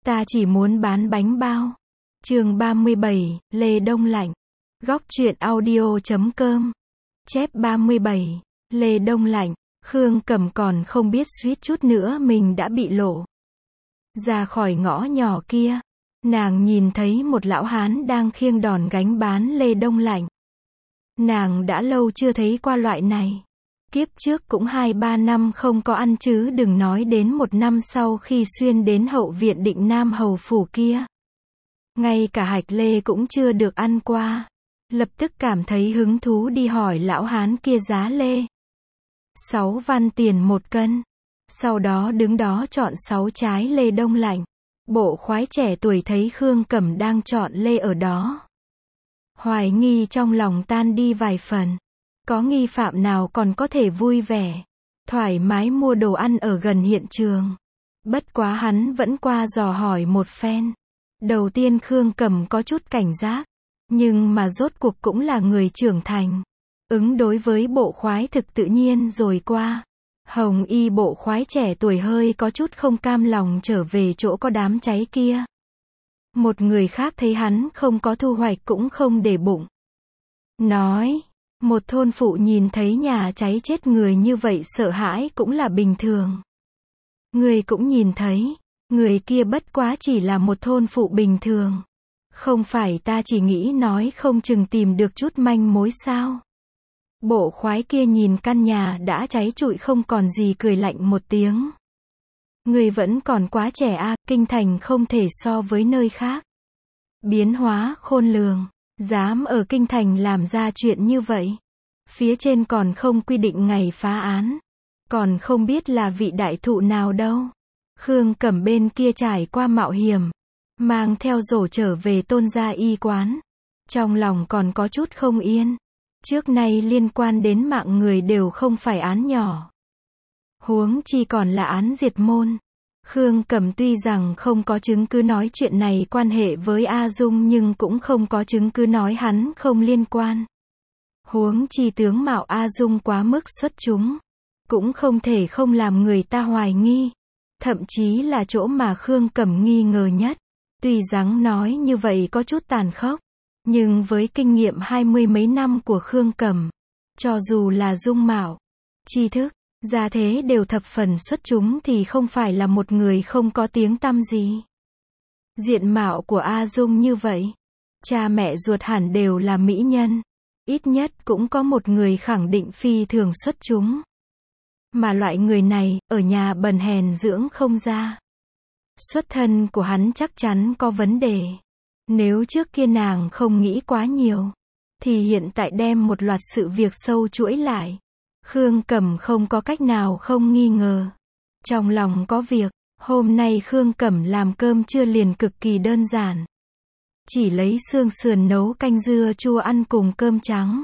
Ta chỉ muốn bán bánh bao. Chương 37, Lê Đông Lạnh. Góc truyện audio.com. Chép 37, Lê Đông Lạnh. Khương Cẩm còn không biết suýt chút nữa mình đã bị lộ. Ra khỏi ngõ nhỏ kia, nàng nhìn thấy một lão hán đang khiêng đòn gánh bán Lê Đông Lạnh. Nàng đã lâu chưa thấy qua loại này. Kiếp trước cũng 2-3 năm không có ăn chứ đừng nói đến 1 năm sau khi xuyên đến hậu viện Định Nam hầu phủ kia. Ngay cả hạch lê cũng chưa được ăn qua. Lập tức cảm thấy hứng thú đi hỏi lão hán kia giá lê. 6 văn tiền 1 cân. Sau đó đứng đó chọn 6 trái Lê Đông Lạnh. Bộ khoái trẻ tuổi thấy Khương Cẩm đang chọn lê ở đó. Hoài nghi trong lòng tan đi vài phần. Có nghi phạm nào còn có thể vui vẻ, thoải mái mua đồ ăn ở gần hiện trường. Bất quá hắn vẫn qua dò hỏi một phen. Đầu tiên Khương Cẩm có chút cảnh giác, nhưng mà rốt cuộc cũng là người trưởng thành. Ứng đối với bộ khoái thực tự nhiên rồi qua. Hồng y bộ khoái trẻ tuổi hơi có chút không cam lòng trở về chỗ có đám cháy kia. Một người khác thấy hắn không có thu hoạch cũng không để bụng. Nói, một thôn phụ nhìn thấy nhà cháy chết người như vậy sợ hãi cũng là bình thường. Người cũng nhìn thấy, người kia bất quá chỉ là một thôn phụ bình thường. Không phải ta chỉ nghĩ nói không chừng tìm được chút manh mối sao. Bộ khoái kia nhìn căn nhà đã cháy trụi không còn gì cười lạnh một tiếng. Người vẫn còn quá trẻ a, kinh thành không thể so với nơi khác. Biến hóa khôn lường. Dám ở kinh thành làm ra chuyện như vậy. Phía trên còn không quy định ngày phá án. Còn không biết là vị đại thụ nào đâu. Khương Cẩm bên kia trải qua mạo hiểm. Mang theo rổ trở về Tôn gia y quán. Trong lòng còn có chút không yên. Trước nay liên quan đến mạng người đều không phải án nhỏ. Huống chi còn là án diệt môn. Khương Cẩm tuy rằng không có chứng cứ nói chuyện này quan hệ với A Dung nhưng cũng không có chứng cứ nói hắn không liên quan. Huống chi tướng mạo A Dung quá mức xuất chúng. Cũng không thể không làm người ta hoài nghi. Thậm chí là chỗ mà Khương Cẩm nghi ngờ nhất. Tuy rằng nói như vậy có chút tàn khốc. Nhưng với kinh nghiệm 20 mấy năm của Khương Cẩm, cho dù là dung mạo, tri thức, gia thế đều thập phần xuất chúng thì không phải là một người không có tiếng tăm gì. Diện mạo của A Dung như vậy, cha mẹ ruột hẳn đều là mỹ nhân, ít nhất cũng có một người khẳng định phi thường xuất chúng. Mà loại người này, ở nhà bần hèn dưỡng không ra. Xuất thân của hắn chắc chắn có vấn đề. Nếu trước kia nàng không nghĩ quá nhiều, thì hiện tại đem một loạt sự việc sâu chuỗi lại. Khương Cẩm không có cách nào không nghi ngờ. Trong lòng có việc, hôm nay Khương Cẩm làm cơm trưa liền cực kỳ đơn giản. Chỉ lấy xương sườn nấu canh dưa chua ăn cùng cơm trắng.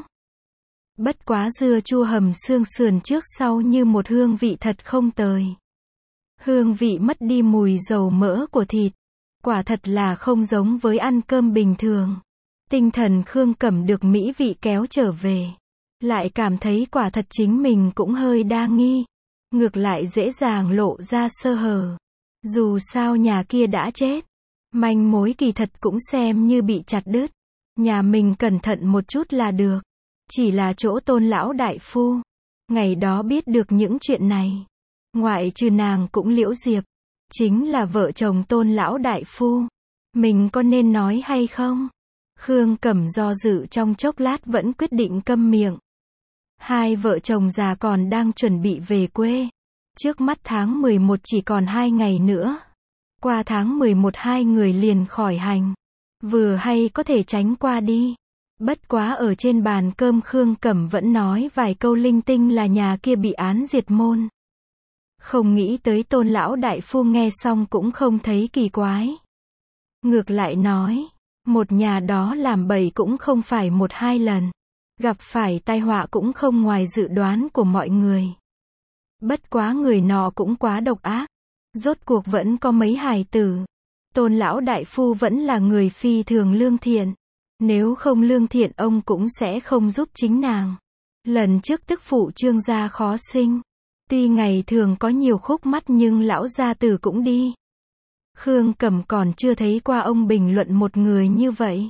Bất quá dưa chua hầm xương sườn trước sau như một hương vị thật không tồi. Hương vị mất đi mùi dầu mỡ của thịt. Quả thật là không giống với ăn cơm bình thường. Tinh thần Khương Cẩm được mỹ vị kéo trở về. Lại cảm thấy quả thật chính mình cũng hơi đa nghi. Ngược lại dễ dàng lộ ra sơ hở. Dù sao nhà kia đã chết. Manh mối kỳ thật cũng xem như bị chặt đứt. Nhà mình cẩn thận một chút là được. Chỉ là chỗ Tôn lão đại phu. Ngày đó biết được những chuyện này. Ngoại trừ nàng cũng Liễu Diệp. Chính là vợ chồng Tôn lão đại phu. Mình có nên nói hay không? Khương Cẩm do dự trong chốc lát vẫn quyết định câm miệng. Hai vợ chồng già còn đang chuẩn bị về quê. Trước mắt tháng 11 chỉ còn 2 ngày nữa. Qua tháng 11 hai người liền khỏi hành. Vừa hay có thể tránh qua đi. Bất quá ở trên bàn cơm Khương Cẩm vẫn nói vài câu linh tinh là nhà kia bị án diệt môn. Không nghĩ tới Tôn lão đại phu nghe xong cũng không thấy kỳ quái. Ngược lại nói, một nhà đó làm bậy cũng không phải 1-2 lần. Gặp phải tai họa cũng không ngoài dự đoán của mọi người. Bất quá người nọ cũng quá độc ác. Rốt cuộc vẫn có mấy hài tử. Tôn lão đại phu vẫn là người phi thường lương thiện. Nếu không lương thiện ông cũng sẽ không giúp chính nàng. Lần trước tức phụ Trương gia khó sinh. Tuy ngày thường có nhiều khúc mắc nhưng lão gia tử cũng đi. Khương Cẩm còn chưa thấy qua ông bình luận một người như vậy.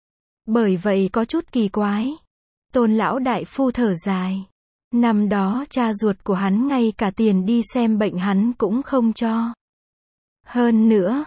Bởi vậy có chút kỳ quái. Tôn lão đại phu thở dài. Năm đó cha ruột của hắn ngay cả tiền đi xem bệnh hắn cũng không cho. Hơn nữa,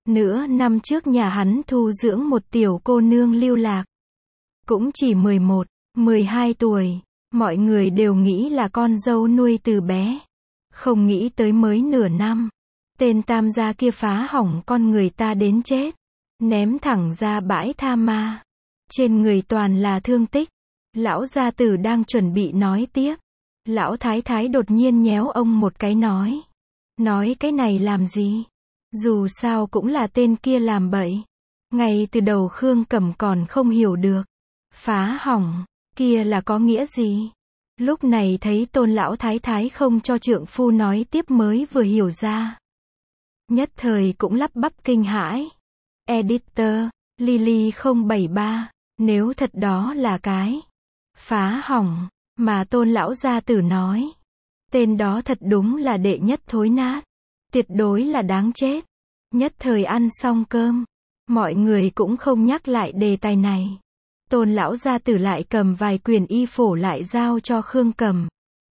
năm trước nhà hắn thu dưỡng một tiểu cô nương lưu lạc. Cũng chỉ 11, 12 tuổi, mọi người đều nghĩ là con dâu nuôi từ bé. Không nghĩ tới mới nửa năm. Tên tam gia kia phá hỏng con người ta đến chết. Ném thẳng ra bãi tha ma. Trên người toàn là thương tích. Lão gia tử đang chuẩn bị nói tiếp. Lão thái thái đột nhiên nhéo ông một cái nói. Nói cái này làm gì? Dù sao cũng là tên kia làm bậy. Ngay từ đầu Khương Cẩm còn không hiểu được. Phá hỏng, kia là có nghĩa gì? Lúc này thấy Tôn lão thái thái không cho trượng phu nói tiếp mới vừa hiểu ra. Nhất thời cũng lắp bắp kinh hãi. Editor, Lily 073, nếu thật đó là cái phá hỏng mà Tôn lão gia tử nói, tên đó thật đúng là đệ nhất thối nát, tuyệt đối là đáng chết. Nhất thời ăn xong cơm, mọi người cũng không nhắc lại đề tài này. Tôn lão gia tử lại cầm vài quyển y phổ lại giao cho Khương Cẩm.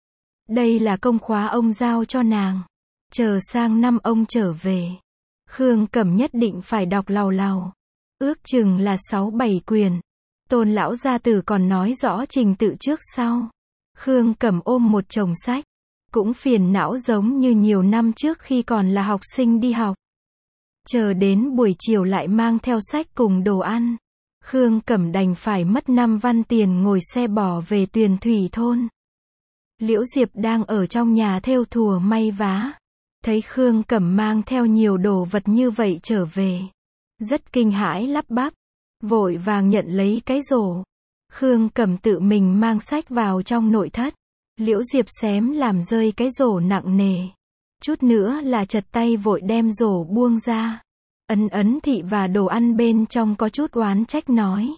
Đây là công khóa ông giao cho nàng. Chờ sang năm ông trở về, Khương Cẩm nhất định phải đọc làu làu. Ước chừng là 6-7 quyển. Tôn lão gia tử còn nói rõ trình tự trước sau. Khương Cẩm ôm một chồng sách, cũng phiền não giống như nhiều năm trước khi còn là học sinh đi học. Chờ đến buổi chiều lại mang theo sách cùng đồ ăn. Khương Cẩm đành phải mất 5 văn tiền ngồi xe bò về Tuyền Thủy thôn. Liễu Diệp đang ở trong nhà thêu thùa may vá. Thấy Khương Cẩm mang theo nhiều đồ vật như vậy trở về. Rất kinh hãi lắp bắp. Vội vàng nhận lấy cái rổ. Khương Cẩm tự mình mang sách vào trong nội thất. Liễu Diệp xém làm rơi cái rổ nặng nề. Chút nữa là chật tay vội đem rổ buông ra. Ấn thị và đồ ăn bên trong có chút oán trách nói.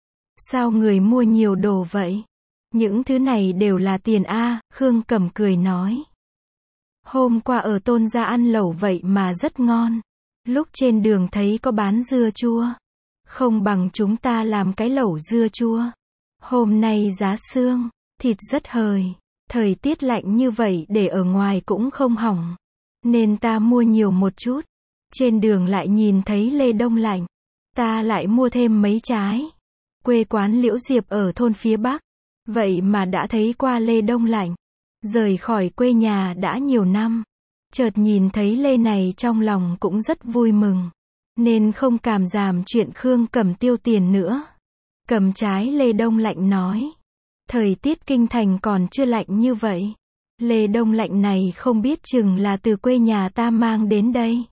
Sao người mua nhiều đồ vậy? Những thứ này đều là tiền a. Khương Cẩm cười nói. Hôm qua ở Tôn gia ăn lẩu vậy mà rất ngon. Lúc trên đường thấy có bán dưa chua. Không bằng chúng ta làm cái lẩu dưa chua. Hôm nay giá xương, thịt rất hời. Thời tiết lạnh như vậy để ở ngoài cũng không hỏng. Nên ta mua nhiều một chút. Trên đường lại nhìn thấy lê đông lạnh. Ta lại mua thêm mấy trái. Quê quán Liễu Diệp ở thôn phía Bắc. Vậy mà đã thấy qua lê đông lạnh. Rời khỏi quê nhà đã nhiều năm. Chợt nhìn thấy lê này trong lòng cũng rất vui mừng. Nên không cảm giảm chuyện Khương Cẩm tiêu tiền nữa. Cầm trái lê đông lạnh nói. Thời tiết kinh thành còn chưa lạnh như vậy. Lê đông lạnh này không biết chừng là từ quê nhà ta mang đến đây.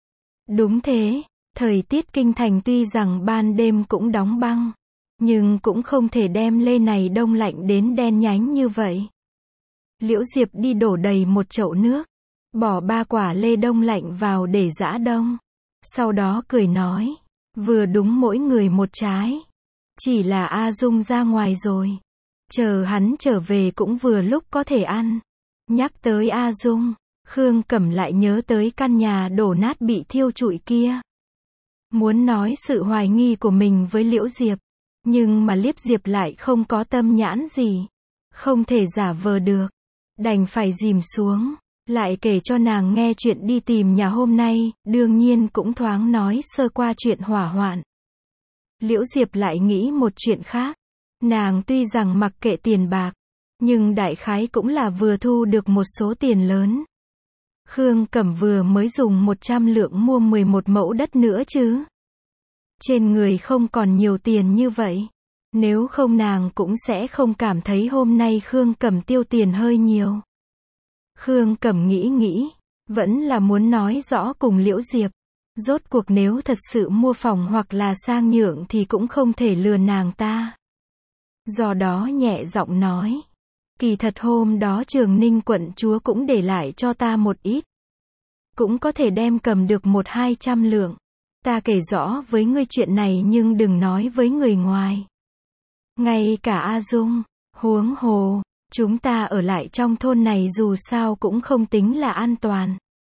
Đúng thế, thời tiết kinh thành tuy rằng ban đêm cũng đóng băng. Nhưng cũng không thể đem lê này đông lạnh đến đen nhánh như vậy. Liễu Diệp đi đổ đầy một chậu nước. Bỏ 3 quả lê đông lạnh vào để giã đông. Sau đó cười nói. Vừa đúng mỗi người một trái. Chỉ là A Dung ra ngoài rồi. Chờ hắn trở về cũng vừa lúc có thể ăn. Nhắc tới A Dung, Khương Cẩm lại nhớ tới căn nhà đổ nát bị thiêu trụi kia. Muốn nói sự hoài nghi của mình với Liễu Diệp. Nhưng mà Liễu Diệp lại không có tâm nhãn gì. Không thể giả vờ được. Đành phải dìm xuống. Lại kể cho nàng nghe chuyện đi tìm nhà hôm nay, đương nhiên cũng thoáng nói sơ qua chuyện hỏa hoạn. Liễu Diệp lại nghĩ một chuyện khác. Nàng tuy rằng mặc kệ tiền bạc, nhưng đại khái cũng là vừa thu được một số tiền lớn. Khương Cẩm vừa mới dùng 100 lượng mua 11 mẫu đất nữa chứ. Trên người không còn nhiều tiền như vậy. Nếu không nàng cũng sẽ không cảm thấy hôm nay Khương Cẩm tiêu tiền hơi nhiều. Khương Cẩm nghĩ, vẫn là muốn nói rõ cùng Liễu Diệp. Rốt cuộc nếu thật sự mua phòng hoặc là sang nhượng thì cũng không thể lừa nàng ta. Do đó nhẹ giọng nói. Kỳ thật hôm đó Trường Ninh quận chúa cũng để lại cho ta một ít. Cũng có thể đem cầm được 100-200 lượng. Ta kể rõ với ngươi chuyện này nhưng đừng nói với người ngoài. Ngay cả A Dung, huống hồ, chúng ta ở lại trong thôn này dù sao cũng không tính là an toàn.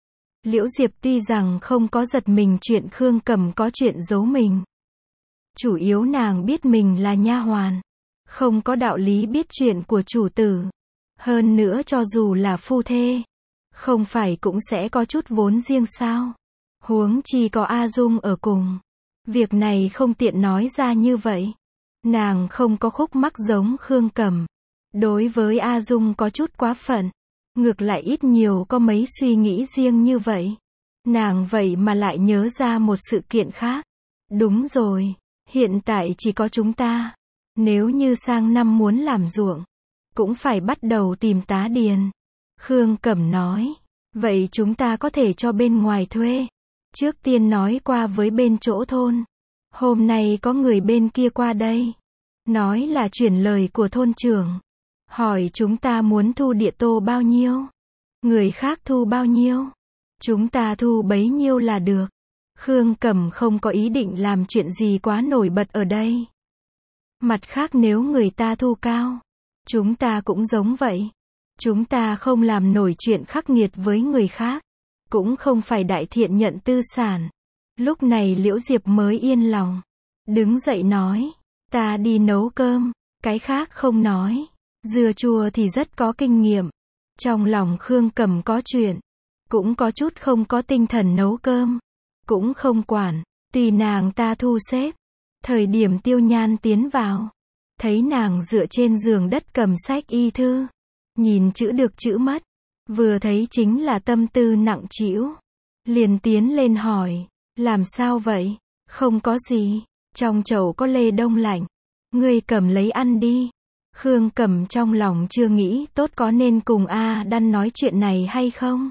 Liễu Diệp tuy rằng không có giật mình chuyện Khương Cẩm có chuyện giấu mình. Chủ yếu nàng biết mình là nha hoàn, không có đạo lý biết chuyện của chủ tử. Hơn nữa cho dù là phu thê, không phải cũng sẽ có chút vốn riêng sao? Huống chi có A Dung ở cùng. Việc này không tiện nói ra như vậy. Nàng không có khúc mắc giống Khương Cẩm. Đối với A Dung có chút quá phận. Ngược lại ít nhiều có mấy suy nghĩ riêng như vậy. Nàng vậy mà lại nhớ ra một sự kiện khác. Đúng rồi, hiện tại chỉ có chúng ta. Nếu như sang năm muốn làm ruộng, cũng phải bắt đầu tìm tá điền. Khương Cẩm nói, vậy chúng ta có thể cho bên ngoài thuê. Trước tiên nói qua với bên chỗ thôn. Hôm nay có người bên kia qua đây. Nói là chuyển lời của thôn trưởng. Hỏi chúng ta muốn thu địa tô bao nhiêu. Người khác thu bao nhiêu. Chúng ta thu bấy nhiêu là được. Khương Cẩm không có ý định làm chuyện gì quá nổi bật ở đây. Mặt khác nếu người ta thu cao, chúng ta cũng giống vậy. Chúng ta không làm nổi chuyện khắc nghiệt với người khác. Cũng không phải đại thiện nhận tư sản. Lúc này Liễu Diệp mới yên lòng. Đứng dậy nói, ta đi nấu cơm, cái khác không nói. Dưa chua thì rất có kinh nghiệm. Trong lòng Khương Cẩm có chuyện, cũng có chút không có tinh thần nấu cơm. Cũng không quản, tùy nàng ta thu xếp. Thời điểm Tiêu Nhan tiến vào, thấy nàng dựa trên giường đất cầm sách y thư. Nhìn chữ được chữ mất. Vừa thấy chính là tâm tư nặng trĩu. Liền tiến lên hỏi, làm sao vậy? Không có gì, trong chậu có lê đông lạnh. Ngươi cầm lấy ăn đi. Khương Cẩm trong lòng chưa nghĩ tốt có nên cùng A Đan nói chuyện này hay không.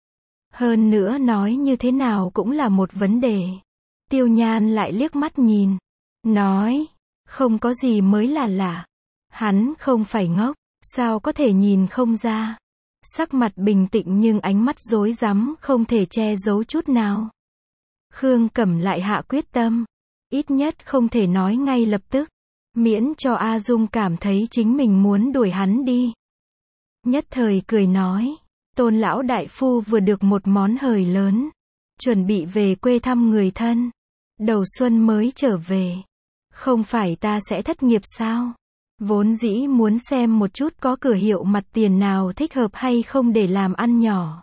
Hơn nữa nói như thế nào cũng là một vấn đề. Tiêu Nhan lại liếc mắt nhìn. Nói, không có gì mới là lạ. Hắn không phải ngốc, sao có thể nhìn không ra. Sắc mặt bình tĩnh nhưng ánh mắt rối rắm không thể che giấu chút nào. Khương Cẩm lại hạ quyết tâm. Ít nhất không thể nói ngay lập tức. Miễn cho A Dung cảm thấy chính mình muốn đuổi hắn đi. Nhất thời cười nói. Tôn lão đại phu vừa được một món hời lớn. Chuẩn bị về quê thăm người thân. Đầu xuân mới trở về. Không phải ta sẽ thất nghiệp sao? Vốn dĩ muốn xem một chút có cửa hiệu mặt tiền nào thích hợp hay không để làm ăn nhỏ.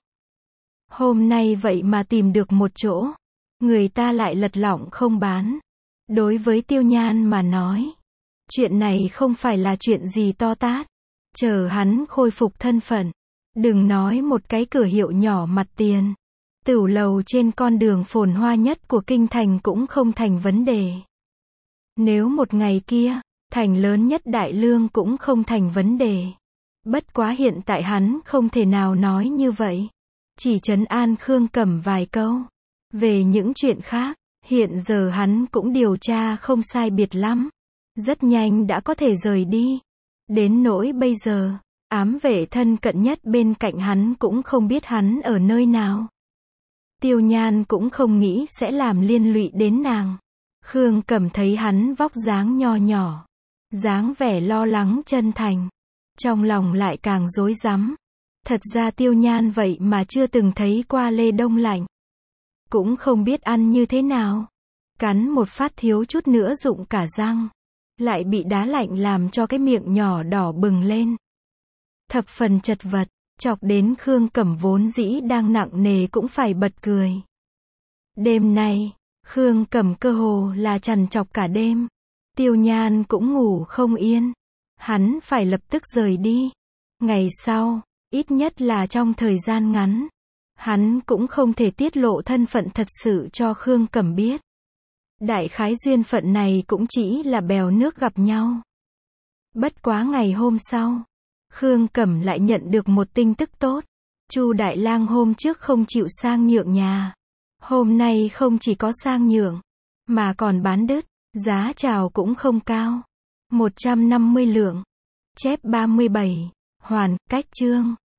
Hôm nay vậy mà tìm được một chỗ. Người ta lại lật lọng không bán. Đối với Tiêu Nhan mà nói, chuyện này không phải là chuyện gì to tát. Chờ hắn khôi phục thân phận. Đừng nói một cái cửa hiệu nhỏ mặt tiền. Tửu lầu trên con đường phồn hoa nhất của kinh thành cũng không thành vấn đề. Nếu một ngày kia, thành lớn nhất đại lương cũng không thành vấn đề. Bất quá hiện tại hắn không thể nào nói như vậy. Chỉ trấn an Khương Cẩm vài câu. Về những chuyện khác, hiện giờ hắn cũng điều tra không sai biệt lắm. Rất nhanh đã có thể rời đi. Đến nỗi bây giờ, ám vệ thân cận nhất bên cạnh hắn cũng không biết hắn ở nơi nào. Tiêu Nhan cũng không nghĩ sẽ làm liên lụy đến nàng. Khương Cẩm thấy hắn vóc dáng nho nhỏ, dáng vẻ lo lắng chân thành, trong lòng lại càng rối rắm. Thật ra Tiêu Nhan vậy mà chưa từng thấy qua lê đông lạnh, cũng không biết ăn như thế nào. Cắn một phát thiếu chút nữa rụng cả răng, lại bị đá lạnh làm cho cái miệng nhỏ đỏ bừng lên. Thập phần chật vật, chọc đến Khương Cẩm vốn dĩ đang nặng nề cũng phải bật cười. Đêm nay, Khương Cẩm cơ hồ là trằn trọc cả đêm. Tiêu Nhan cũng ngủ không yên. Hắn phải lập tức rời đi. Ngày sau, ít nhất là trong thời gian ngắn, hắn cũng không thể tiết lộ thân phận thật sự cho Khương Cẩm biết. Đại khái duyên phận này cũng chỉ là bèo nước gặp nhau. Bất quá ngày hôm sau, Khương Cẩm lại nhận được một tin tức tốt. Chu Đại Lang hôm trước không chịu sang nhượng nhà. Hôm nay không chỉ có sang nhượng, mà còn bán đứt. Giá chào cũng không cao. 150 lượng. Chép 37. Hoàn, cách chương.